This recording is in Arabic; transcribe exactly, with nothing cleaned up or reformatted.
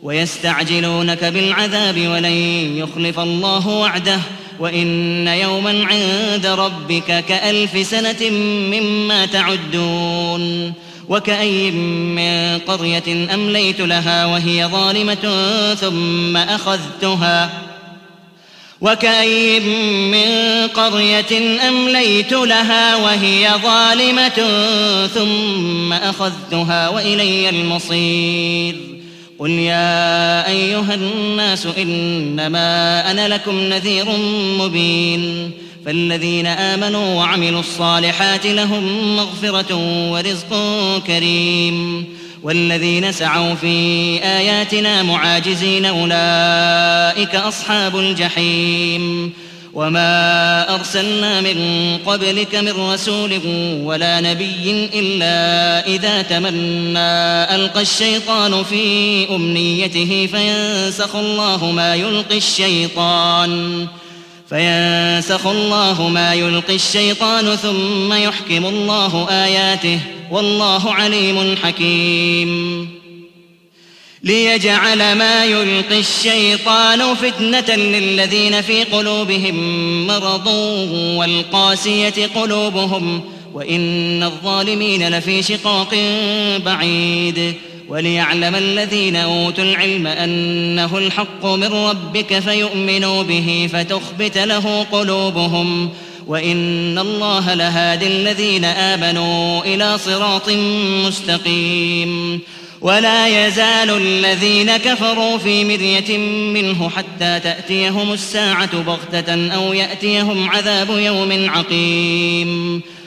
ويستعجلونك بالعذاب ولن يخلف الله وعده وإن يوما عند ربك كألف سنة مما تعدون وكأي من قرية أمليت لها وهي ظالمة ثم أخذتها وكأي من قرية أمليت لها وهي ظالمة ثم أخذتها وإلي المصير قل يا أيها الناس إنما أنا لكم نذير مبين فالذين آمنوا وعملوا الصالحات لهم مغفرة ورزق كريم والذين سعوا في آياتنا معاجزين أولئك أصحاب الجحيم وما أرسلنا من قبلك من رسول ولا نبي إلا إذا تمنى ألقى الشيطان في أمنيته فينسخ الله ما يلقي الشيطان فينسخ الله ما يلقي الشيطان ثم يحكم الله آياته والله عليم حكيم ليجعل ما يلقي الشيطان فتنة للذين في قلوبهم مرض والقاسية قلوبهم وإن الظالمين لفي شقاق بعيد وليعلم الذين أوتوا العلم أنه الحق من ربك فيؤمنوا به فتخبت له قلوبهم وإن الله لهادي الذين آمنوا إلى صراط مستقيم ولا يزال الذين كفروا في مرية منه حتى تأتيهم الساعة بغتة أو يأتيهم عذاب يوم عقيم